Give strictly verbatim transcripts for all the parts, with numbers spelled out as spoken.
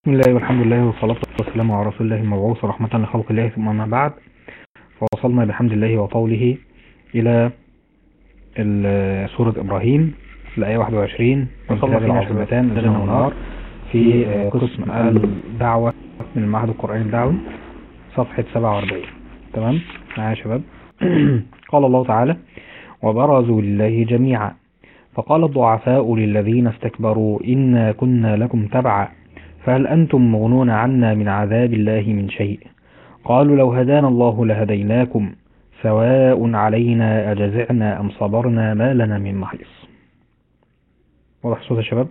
بسم الله والحمد لله والصلاة والسلام على رسول الله المبعوث رحمة لخلق الله، ثم أما بعد. فوصلنا بحمد الله وطوله إلى سورة إبراهيم الآية واحد وعشرين من كتاب العظيمتان الجنة والنار في قسم الدعوة من المعهد القرآني الدعوي صفحة سبعة وأربعين. تمام معايا يا شباب؟ قال الله تعالى: وبرزوا لله جميعا فقال الضعفاء للذين استكبروا إنا كنا لكم تبعا فهل أنتم مغنون عنا من عذاب الله من شيء قالوا لو هدانا الله لهديناكم سواء علينا أجزعنا أم صبرنا ما لنا من محيص. واضح صوت يا شباب؟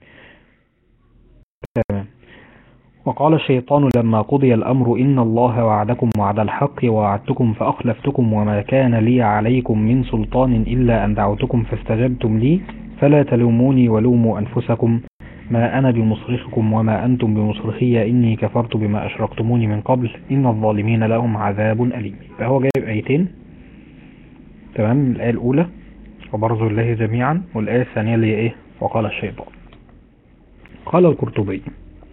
تمام. وقال الشيطان لما قضي الأمر إن الله وعدكم وعد الحق ووعدتكم فأخلفتكم وما كان لي عليكم من سلطان إلا أن دعوتكم فاستجبتم لي فلا تلوموني ولوموا أنفسكم ما أنا بمصرخكم وما أنتم بمصرخي إني كفرت بما أشركتموني من قبل إن الظالمين لهم عذاب أليم. فهو جايب آيتين. تمام. الآية الأولى وبرزوا الله جميعا، والآية الثانية اللي هي إيه؟ وقال الشيطان. قال القرطبي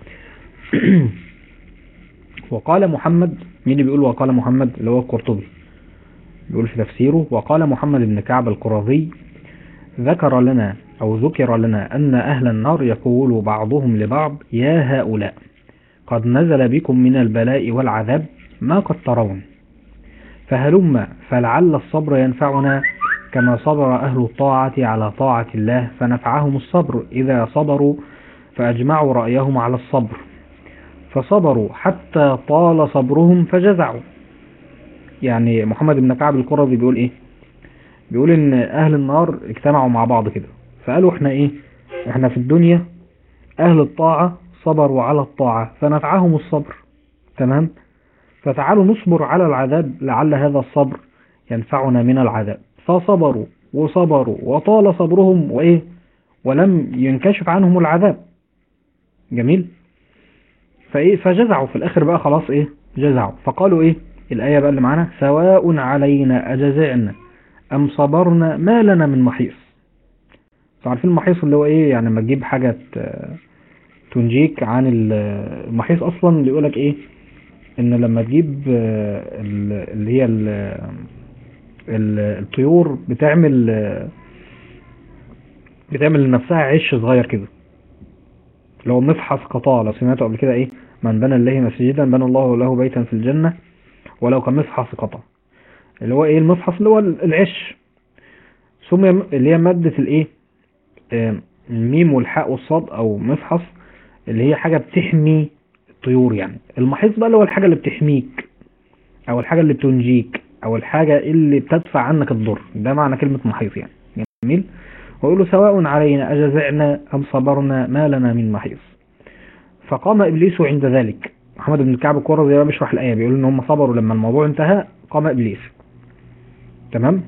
وقال محمد. مين اللي بيقول وقال محمد؟ اللي هو القرطبي بيقول في تفسيره: وقال محمد بن كعب القرظي: ذكر لنا أو ذكر لنا أن أهل النار يقول بعضهم لبعض يا هؤلاء قد نزل بكم من البلاء والعذاب ما قد ترون فهلم فلعل الصبر ينفعنا كما صبر أهل الطاعة على طاعة الله فنفعهم الصبر إذا صبروا فأجمعوا رأيهم على الصبر فصبروا حتى طال صبرهم فجزعوا. يعني محمد بن كعب القرظي بيقول إيه؟ بيقول إن أهل النار اجتمعوا مع بعض كده فقالوا احنا ايه احنا في الدنيا اهل الطاعة صبروا على الطاعة فنفعهم الصبر. تمام. فتعالوا نصبر على العذاب لعل هذا الصبر ينفعنا من العذاب. فصبروا وصبروا وطال صبرهم وايه ولم ينكشف عنهم العذاب. جميل. فايه فجزعوا في الاخر بقى خلاص ايه جزعوا فقالوا ايه الآية بقى اللي معانا: سواء علينا أجزعنا أم صبرنا ما لنا من محيص. عارفين المحيص اللي هو ايه؟ يعني لما تجيب حاجة تنجيك عن المحيص اصلا اللي يقولك ايه ان لما تجيب اللي هي الطيور بتعمل بتعمل لنفسها عش صغير كده لو مفحص قطاع. لو سمعتوا قبل كده ايه من بنى الله مسجدا بنى الله له بيتا في الجنة ولو كان مفحص قطع. اللي هو ايه المفحص؟ اللي هو العش، ثم اللي هي مادة الايه الميم والحاء والصاد او مفحص اللي هي حاجة بتحمي الطيور. يعني المحيص بقى اللي هو الحاجة اللي بتحميك او الحاجة اللي بتنجيك او الحاجة اللي بتدفع عنك الضر. ده معنى كلمة محيص يعني. جميل. ويقولوا سواء علينا أجزعنا أم صبرنا ما لنا من محيص. فقام إبليس عند ذلك. محمد بن كعب القرظي بيشرح الآية بيقول إن هم صبروا لما الموضوع انتهى قام إبليس. تمام.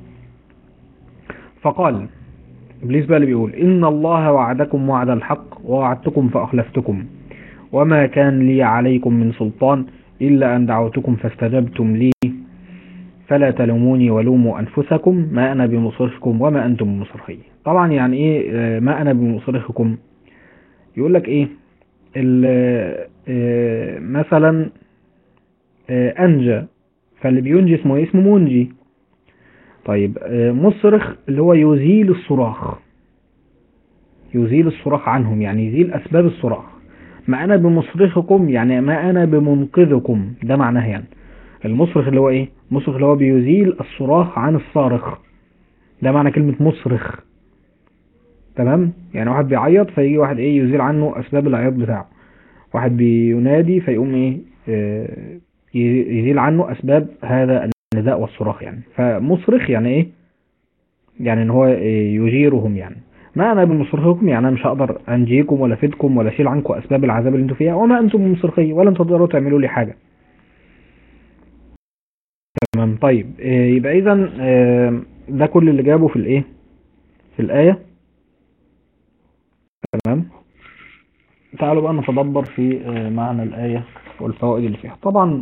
فقال إبليس بقى اللي بيقول: إن الله وعدكم وعد الحق ووعدتكم فأخلفتكم وما كان لي عليكم من سلطان إلا أن دعوتكم فاستجبتم لي فلا تلوموني ولوموا أنفسكم ما أنا بمصرخكم وما أنتم بمصرخي. طبعا يعني إيه ما أنا بمصرخكم؟ يقول لك إيه مثلا أنجى، فاللي بينجي اسمه إيه؟ اسمه منجي. طيب مصرخ اللي هو يزيل الصراخ، يزيل الصراخ عنهم يعني يزيل أسباب الصراخ. ما أنا بمصرخكم يعني ما أنا بمنقذكم. ده معناه يعني المصرخ اللي هو إيه؟ مصرخ اللي هو بيزيل الصراخ عن الصارخ. ده معنى كلمة مصرخ. تمام. يعني واحد بيعيط فيجي واحد إيه يزيل عنه أسباب العياط بتاعه. واحد بينادي فيقوم إيه آه يزيل عنه أسباب هذا النداء والصراخ. يعني فمصرخ يعني إيه؟ يعني إن هو يجيرهم. يعني ما أنا بمصرخكم يعني أنا مش هقدر أنجيكم ولا أفيدكم ولا أشيل عنكم أسباب العذاب اللي أنتم فيها وما أنتم بمصرخي ولا أنتم تقدروا تعملوا لي حاجة. تمام. طيب يبقى إذا ده كل اللي جابه في الإيه في الآية. تمام. تعالوا بقى نتدبر في معنى الآية والفوائد اللي فيها. طبعا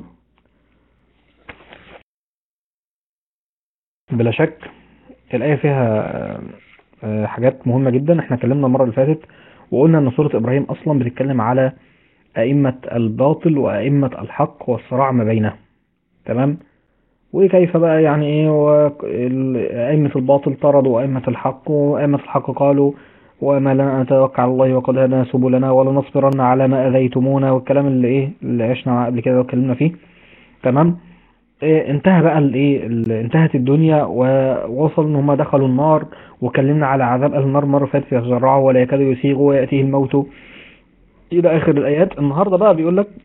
بلا شك الآية فيها حاجات مهمة جدا. احنا اتكلمنا المرة اللي فاتت وقلنا ان سورة ابراهيم اصلا بتتكلم على أئمة الباطل وأئمة الحق والصراع ما بينهم. تمام. وكيف بقى يعني ايه و- ال- أئمة الباطل طردوا أئمة الحق، وأئمة الحق قالوا وما لنا أن نتوكل على الله وقد هدانا سبلنا ولا نصبرن على ما أذيتمونا، والكلام اللي ايه اللي عشنا قبل كده واتكلمنا فيه. تمام. إيه انتهى بقى الايه ال- انتهت الدنيا ووصل ان هم دخلوا النار، وكلمنا على عذاب اهل النار مره فاتت، يتجرعوا ولا يكادوا يسيغوا وياتيه الموت الى اخر الايات. النهارده بقى بيقول لك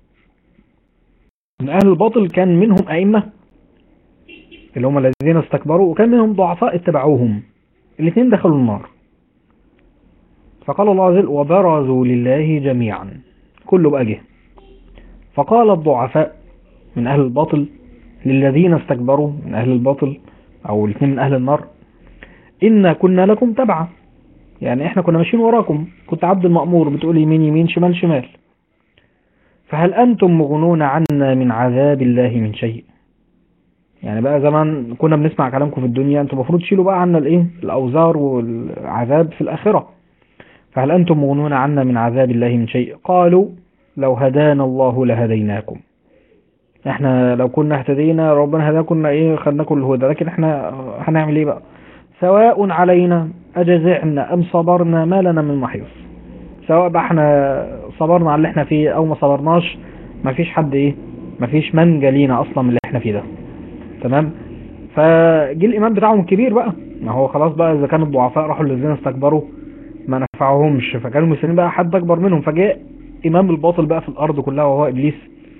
ان اهل الباطل كان منهم ائمه اللي هم الذين استكبروا، وكان منهم ضعفاء اتبعوهم، الاثنين دخلوا النار. فقال الله عز وجل وبرزوا لله جميعا، كله بقى جه. فقال الضعفاء من اهل الباطل للذين استكبروا من اهل الباطل، او الاثنين من اهل النار، إنا كنا لكم تبعا، يعني احنا كنا ماشيين وراكم، كنت عبد المأمور بتقول يمين يمين شمال شمال، فهل أنتم مغنون عنا من عذاب الله من شيء؟ يعني بقى زمان كنا بنسمع كلامكم في الدنيا، انتم المفروض تشيلوا بقى عنا الايه الأوزار والعذاب في الآخرة. فهل أنتم مغنون عنا من عذاب الله من شيء؟ قالوا لو هدانا الله لهديناكم، احنا لو كنا اهتدينا ربنا هدانا كنا ايه خدناكم الهدى، لكن احنا هنعمل ايه بقى؟ سواء علينا أجزعنا أم صبرنا ما لنا من محيص. سواء بقى احنا صبرنا على اللي احنا فيه او ما صبرناش، مفيش حد ايه مفيش منجى لينا اصلا من اللي احنا فيه ده. تمام. فجي الامام بتاعهم الكبير بقى، ما هو خلاص بقى اذا كانوا الضعفاء راحوا الذين استكبروا ما نفعهمش، فكانوا مستنيين بقى حد اكبر منهم، فجاء امام الباطل بقى في الارض كلها وهو ابليس،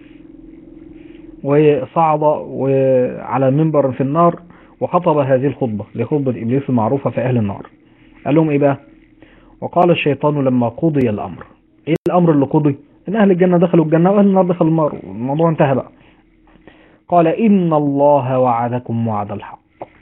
وصعد وعلى منبر في النار وخطب هذه الخطبة لخطبة ابليس المعروفة في اهل النار. قال لهم ايه بقى؟ وقال الشيطان لما قضي الامر، ايه الامر اللي قضي؟ ان اهل الجنة دخلوا الجنة واهل النار دخلوا النار، الموضوع انتهى بقى. قال ان الله وعدكم وعد الحق،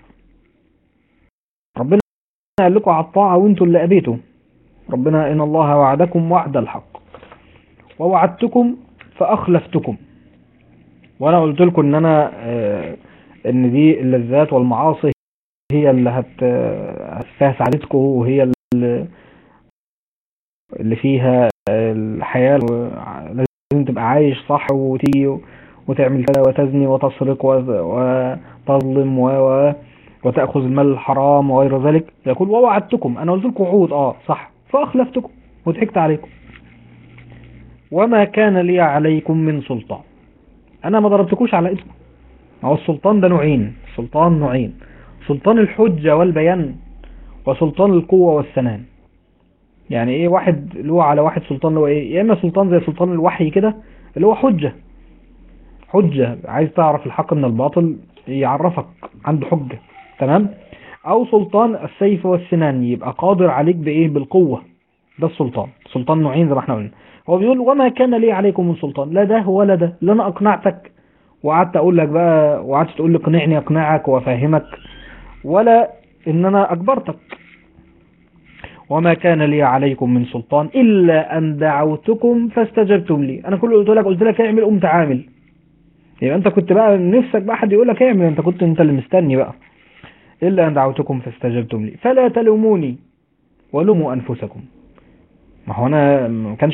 ربنا قال لكم على الطاعة وانتوا اللي ابيتوا، ربنا ان الله وعدكم وعد الحق ووعدتكم فاخلفتكم، وانا قلت لكم ان انا اه ان دي اللذات والمعاصي هي اللي هت فيها سعادتكم، وهي اللي اللي فيها الحياة، لازم تبقى عايش صح وتيجي وتعمل كذا وتزني وتسرق وتظلم و... وتأخذ المال الحرام وغير ذلك. يقول ووعدتكم، انا قلت لكم وعود اه صح فاخلفتكم وضحكت عليكم، وما كان لي عليكم من سلطان، انا ما ضربتكوش على اسمه. هو السلطان ده نوعين، السلطان نوعين، سلطان الحجة والبيان وسلطان القوة والسنان. يعني ايه واحد له على واحد سلطان اللي هو ايه؟ يا اما سلطان زي سلطان الوحي كده اللي هو حجة، حجة عايز تعرف الحق من الباطل يعرفك، عنده حجة. تمام. او سلطان السيف والسنان، يبقى قادر عليك بايه؟ بالقوة. ده السلطان، سلطان نوعين زي ما احنا قلنا. هو بيقول وما كان لي عليكم من سلطان، لا ده ولا ده، لا انا اقنعتك وقعدت اقول لك بقى وقعدت تقول لي اقنعني اقنعك وافهمك، ولا ان انا اجبرتك. وما كان لي عليكم من سلطان الا ان دعوتكم فاستجبتم لي، انا كل اللي قلت لك قلت لك اعمل قمت عامل. يبقى انت كنت بقى نفسك بقى حد يقول لك اعمل، انت كنت انت اللي مستني بقى. الا ان دعوتكم فاستجبتم لي فلا تلوموني ولوموا انفسكم. ما هو انا ما كانش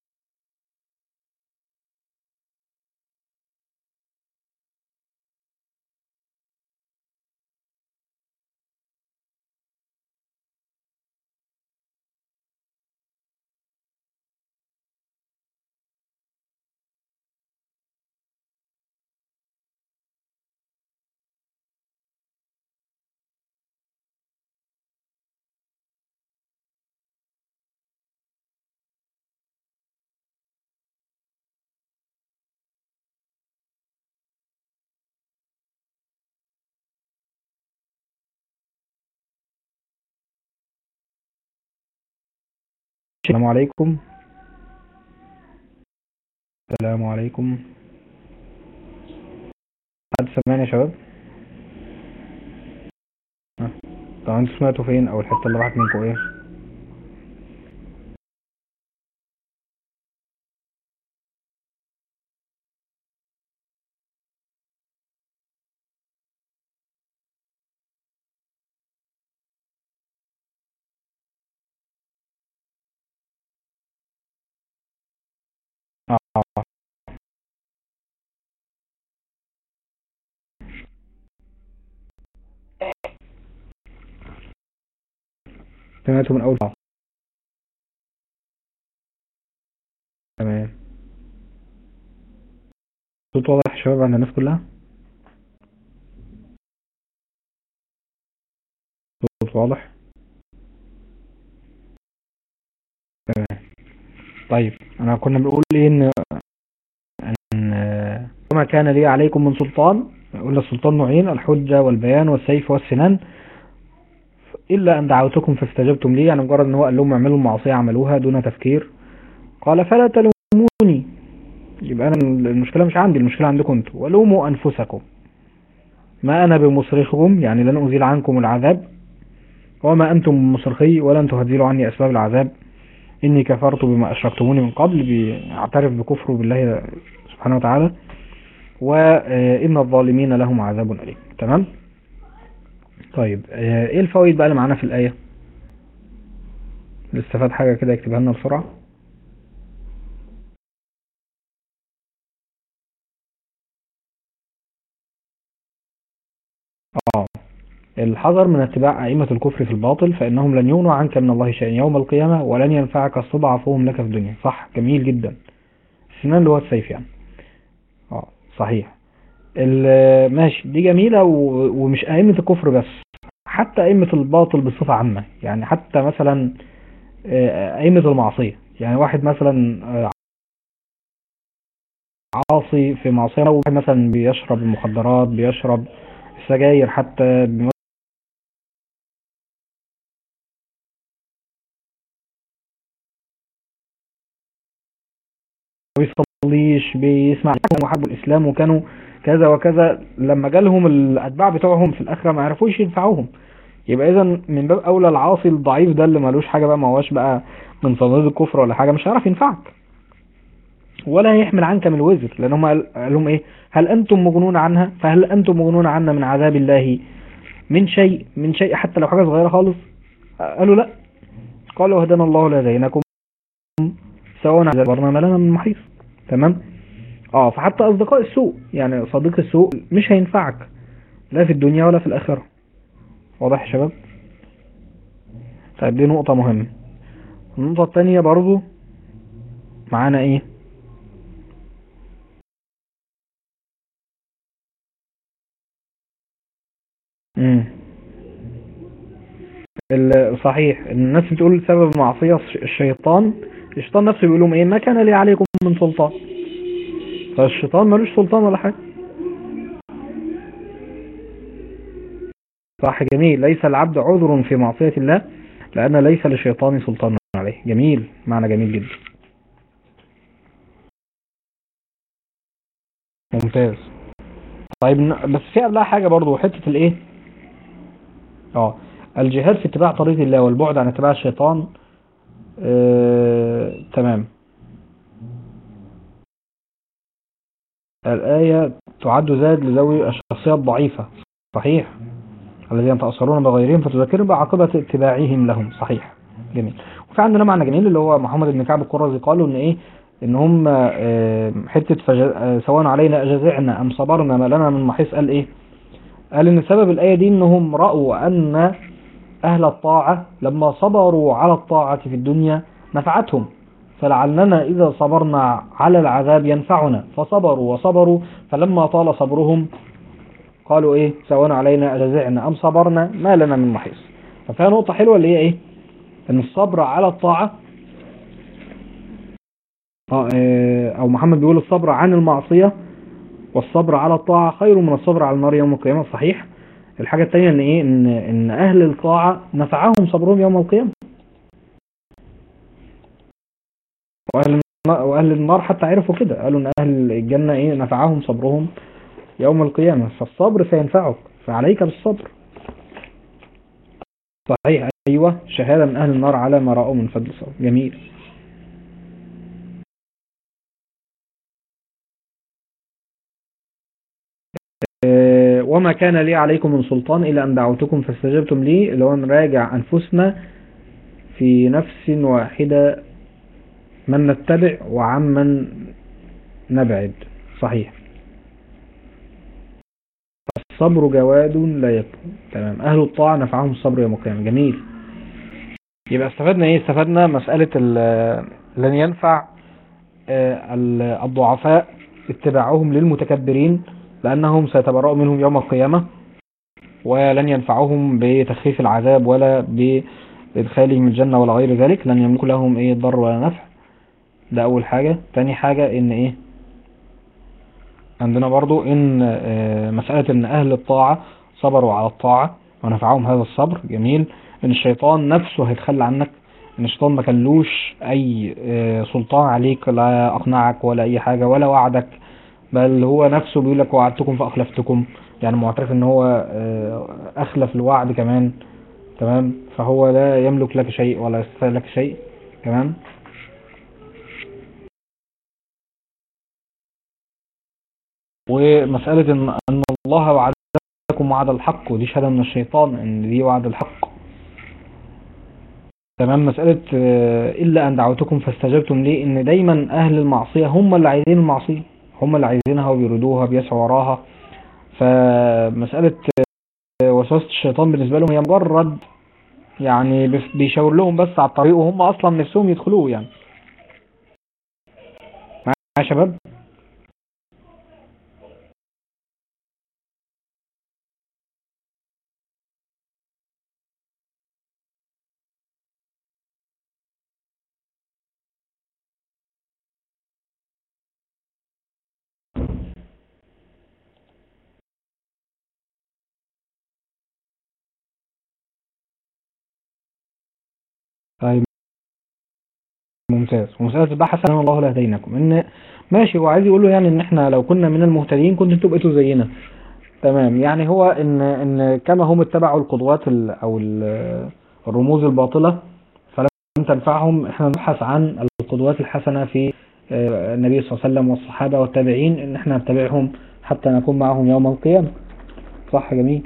السلام عليكم. السلام عليكم. حد سمعني يا شباب؟ ها. طب انتوا سمعتوا فين او الحته اللي راحت منكم ايه؟ اه سمعته من اول مرة. تمام. صوت واضح يا شباب عند الناس كلها؟ صوت واضح. تمام. طيب انا كنا بنقول ايه ان ان وما كان لي عليكم من سلطان. قلنا السلطان نوعين: الحجة والبيان والسيف والسنان. الا ان دعوتكم فاستجبتم لي، يعني مجرد ان هو قال لهم اعملوا المعصية عملوها دون تفكير. قال فلا تلوموني، يبقى انا المشكلة مش عندي، المشكلة عندكم انتوا. ولوموا انفسكم ما انا بمصرخكم، يعني لن ازيل عنكم العذاب، وما انتم بمصرخي ولن تهزلوا عني اسباب العذاب. اني كفرت بما اشركتموني من قبل، بيعترف بكفره بالله سبحانه وتعالى. وان الظالمين لهم عذاب اليم. تمام. طيب ايه الفوائد بقى اللي معانا في الايه؟ اللي استفاد حاجه كده يكتبها لنا بسرعه. اه الحذر من اتباع ائمه الكفر في الباطل، فانهم لن يغنوا عنك من الله شيئا يوم القيامه، ولن ينفعك استضعفهم لك في الدنيا. صح، جميل جدا. السنان اللي هو السيف يعني. اه صحيح. ال- ماشي، دي جميله و- ومش ائمه الكفر بس، حتى ائمه الباطل بصفه عامه. يعني حتى مثلا آه، أئمة المعصية، يعني واحد مثلا آه، عاصي في معصية، واحد مثلا بيشرب المخدرات، بيشرب السجاير، حتى ما بيصليش، بيسمع محب الإسلام وكانوا كذا وكذا، لما جالهم الأتباع بتوعهم في الآخرة ما عرفوش ينفعوهم. يبقى إذا من باب أولى العاصي الضعيف ده اللي ملوش حاجة بقى، ما هوش بقى من صناديد الكفر ولا حاجة، مش هيعرف ينفعك ولا هيحمل عنك من الوزر، لأن هم قال قال لهم إيه: هل أنتم مغنون عنها؟ فهل أنتم مغنون عنا من عذاب الله من شيء من شيء، حتى لو حاجة صغيرة خالص؟ قالوا لا. قالوا هدانا الله لهديناكم سواء اعتبرنا ما لنا من محيص. تمام. اه فحتى اصدقاء السوء، يعني صديق السوء مش هينفعك لا في الدنيا ولا في الاخره. واضح يا شباب؟ طيب دي نقطه مهمه. النقطه الثانيه برضو معانا ايه؟ امم صحيح، الناس بتقول سبب معصيه الشيطان. الشيطان نفسه بيقول لهم ايه: ما كان لي عليكم من سلطان. فالشيطان ملوش سلطان ولا حاجه. صح، جميل. ليس العبد عذر في معصيه الله، لان ليس للشيطان سلطان عليه. جميل، معنى جميل جدا. ممتاز. طيب ن- بس في قبلها حاجة برضو، حتة الايه، اه الجهاد في اتباع طريق الله والبعد عن اتباع الشيطان. آه، تمام. الآية تعد زاد لذوي الشخصية الضعيفة. صحيح. الذين يتأثرون بغيرهم فتذكرهم بعاقبة اتباعهم لهم. صحيح، جميل. وفي عندنا معنى جميل اللي هو محمد بن كعب القرظي قالوا ان ايه: ان هم آه، حتة فج... آه، سواء علينا اجزعنا ام صبرنا ما لنا من محيص. قال ايه؟ قال ان سبب الآية دي انهم رأوا ان أهل الطاعة لما صبروا على الطاعة في الدنيا نفعتهم، فلعلنا إذا صبرنا على العذاب ينفعنا، فصبروا وصبروا، فلما طال صبرهم قالوا إيه: سواء علينا أجزعنا أم صبرنا ما لنا من محيص. ففيها نقطة حلوة اللي هي إيه: إن الصبر على الطاعة، آه، آه، أو محمد بيقول الصبر عن المعصية والصبر على الطاعة خير من الصبر على النار يوم القيامة. صحيح. الحاجة التانية إن إيه إن إن أهل الطاعة نفعهم صبرهم يوم القيامة، وأهل النار وأهل النار حتى عرفوا كده، قالوا إن أهل الجنة إيه نفعهم صبرهم يوم القيامة. فالصبر سينفعك، فعليك بالصبر. صحيح، أيوة، شهادة من أهل النار على ما رأوا من فضل الصبر. جميل. آه، وما كان لي عليكم من سلطان إلا أن دعوتكم فاستجبتم لي، اللي هو نراجع أنفسنا في نفس واحدة من نتبع وعمن نبعد. صحيح. الصبر جواد لا يكفو. تمام. أهل الطاعة نفعهم الصبر يوم القيامة. جميل. يبقى استفدنا ايه؟ استفدنا مسألة لن ينفع الضعفاء اتباعهم للمتكبرين لأنهم سيتبرأوا منهم يوم القيامة، ولن ينفعهم بتخفيف العذاب ولا بإدخالهم الجنة ولا غير ذلك، لن يملك لهم ايه ضر ولا نفع. ده أول حاجة. تاني حاجة إن ايه عندنا برضو إن مسألة إن أهل الطاعة صبروا على الطاعة ونفعهم هذا الصبر. جميل. إن الشيطان نفسه هيتخلى عنك، إن الشيطان ما كانلوش أي سلطان عليك، لا أقنعك ولا أي حاجة ولا وعدك، بل هو نفسه بيقول لك وعدتكم فأخلفتكم، يعني معترف إن هو أخلف الوعد كمان. تمام. فهو لا يملك لك شيء ولا يستطيع لك شيء. تمام. ومسألة إن أن الله وعدكم وعد الحق، ودي شهادة من الشيطان إن دي وعد الحق. تمام. مسألة إلا أن دعوتكم فاستجبتم ليه، إن دايما أهل المعصية هم اللي عايزين المعصية، هم اللي عايزينها وبيريدوها بيسعوا وراها. فمسألة وسوسة الشيطان بالنسبة لهم هي مجرد يعني بيشاور لهم بس على الطريق، وهم أصلا نفسهم يدخلوه يعني. معايا يا شباب؟ طيب ممتاز. ومسألة البحث عن الله لهديناكم، إن ماشي هو عايز يقول له يعني إن إحنا لو كنا من المهتدين كنتوا تبقوا زينا. تمام. يعني هو ان ان كما هم اتبعوا القدوات ال او ال الرموز الباطلة فلم تنفعهم، احنا نبحث عن القدوات الحسنة في النبي صلى الله عليه وسلم والصحابة والتابعين، ان احنا نتبعهم حتى نكون معهم يوم القيامة. صح. جميل.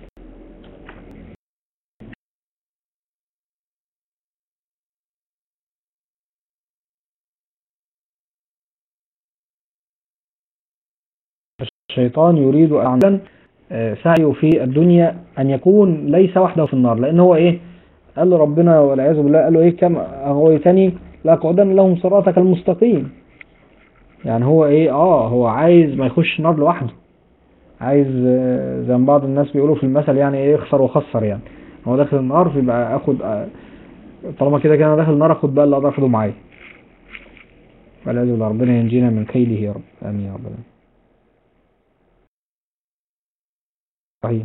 الشيطان يريد ان سعيه في الدنيا ان يكون ليس وحده في النار، لان هو ايه قال له ربنا والعياذ بالله، قال له ايه كما اغويتني لاقعدن لهم صراطك المستقيم. يعني هو ايه اه هو عايز ما يخش نار لوحده، عايز زي ما بعض الناس بيقولوا في المثل يعني ايه يخسر وخسر. يعني هو داخل النار فيبقى اخد طالما كده كده انا داخل النار اخد بقى اللي اقدر اخده معايا. والعياذ بالله. ربنا ينجينا من كيده يا رب. امين يا رب. صحيح.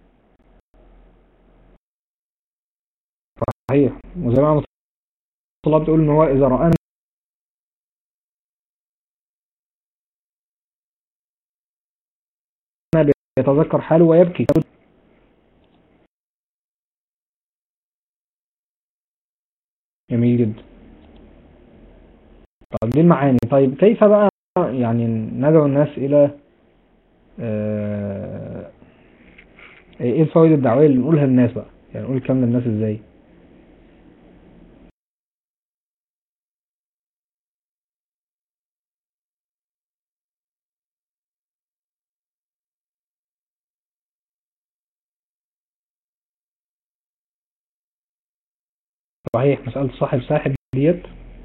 صحيح. وزي ما الله بتقول ان هو اذا رآنا بيتذكر حاله ويبكي. جميل جدا. طيب دي المعاني. طيب كيف بقى يعني ندعو الناس الى آه، ايه الفوائد الدعوية اللي نقولها للناس بقى، يعني نقول الكلام للناس ازاي؟ صحيح. مسألة صاحب ساحب ديت.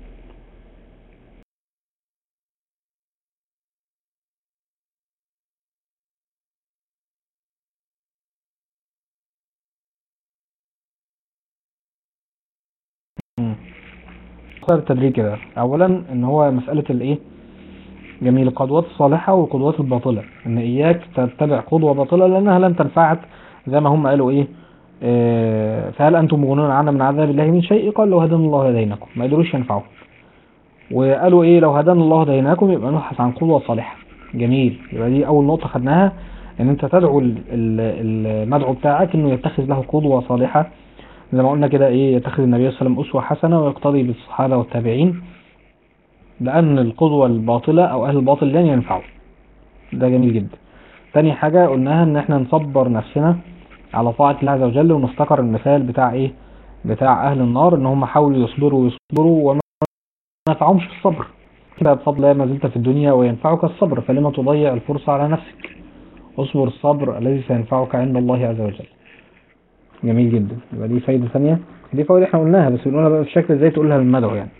التدريج كده. اولا ان هو مسألة الايه جميل القدوات الصالحة والقدوات الباطلة، ان اياك تتبع قدوة باطلة لانها لن تنفعك، زي ما هم قالوا ايه آه فهل انتم مغنون عنا من عذاب الله من شيء، قال لو هدانا الله هديناكم، ما قدروش ينفعوا. وقالوا ايه لو هدانا الله هديناكم، يبقى نبحث عن قدوة صالحة. جميل. يبقى دي اول نقطة خدناها، ان انت تدعو المدعو بتاعك انه يتخذ له قدوة صالحة، زي ما قلنا كده ايه يتخذ النبي صلى الله عليه وسلم اسوة حسنة ويقتضي بالصحابة والتابعين، لأن القدوة الباطلة أو أهل الباطل لن ينفعوا. ده جميل جدا. تاني حاجة قلناها إن إحنا نصبر نفسنا على طاعة الله عز وجل، ونفتكر المثال بتاع إيه بتاع أهل النار، إن هم حاولوا يصبروا ويصبروا وما نفعهمش في الصبر، بفضل الله ما زلت في الدنيا وينفعك الصبر، فلما تضيع الفرصة على نفسك؟ اصبر الصبر الذي سينفعك عند الله عز وجل. جميل جدا. يبقى دي فايدة ثانية. دي فايدة احنا قلناها بس بنقولها بقى بشكل ازاي تقولها للمدعو يعني.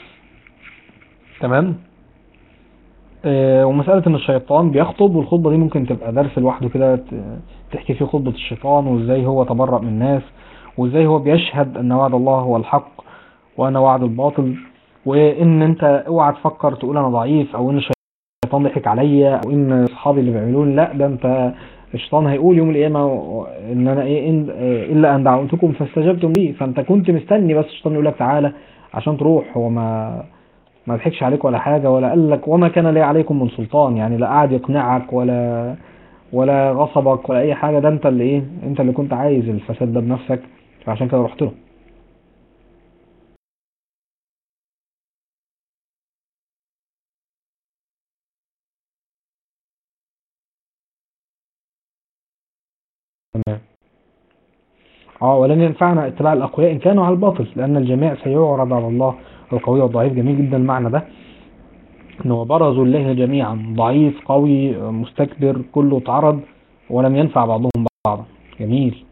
تمام. آه ومسألة ان الشيطان بيخطب، والخطبة دي ممكن تبقى درس لوحده كده، تحكي فيه خطبة الشيطان وازاي هو تبرأ من الناس، وازاي هو بيشهد ان وعد الله هو الحق وانا وعد الباطل، وان انت اوعى تفكر تقول انا ضعيف او ان الشيطان ضحك عليا او ان اصحابي اللي بيعملون، لا ده انت الشيطان هيقول يوم القيامه ان انا ايه إن الا ان دعوتكم فاستجبتم لي، فانت كنت مستني بس الشيطان يقول لك تعالى عشان تروح. هو ما ما ضحكش عليك ولا حاجه، ولا قال لك وما كان لي عليكم من سلطان، يعني لا قاعد يقنعك ولا ولا غصبك ولا اي حاجه، ده انت اللي ايه انت اللي كنت عايز الفساد ده بنفسك، فعشان كده رحت له. تمام. اه ولن ينفعنا اتباع الاقوياء ان كانوا على الباطل، لان الجميع سيعرض على الله القوي والضعيف. جميل جدا المعنى ده، ان هو برزوا الله جميعا، ضعيف قوي مستكبر كله اتعرض ولم ينفع بعضهم بعضا. جميل.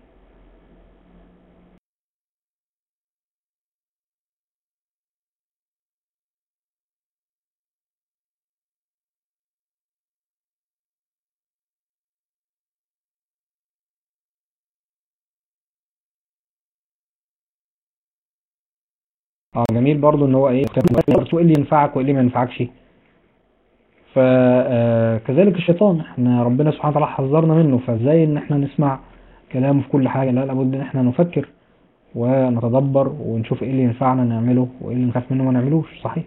اه جميل برضو ان هو ايه ايه اللي ينفعك وايه اللي ما ينفعكش. فكذلك الشيطان احنا ربنا سبحانه وتعالى حذرنا منه، فازاي ان احنا نسمع كلامه في كل حاجه؟ لا، لابد ان احنا نفكر ونتدبر ونشوف ايه اللي ينفعنا نعمله وايه اللي نخاف منه ما نعملوش. صحيح.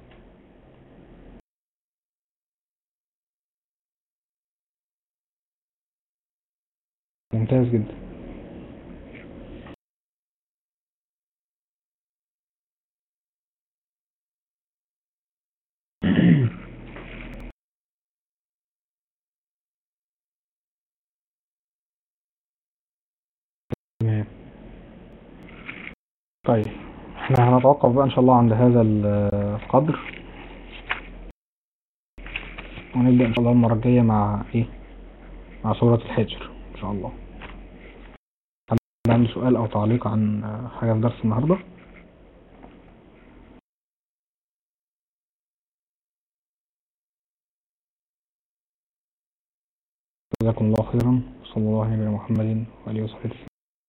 ممتاز جدا. تمام. طيب احنا هنتوقف بقى ان شاء الله عند هذا القدر، ونبدأ ان شاء الله المرة الجاية مع ايه مع سورة الحجر ان شاء الله. حد عنده سؤال او تعليق عن حاجة في درس النهاردة؟ جزاكم الله خيرا، صلى الله على نبينا محمد وآله وصحبه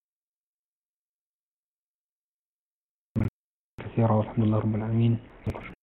كثيرا، والحمد لله رب العالمين.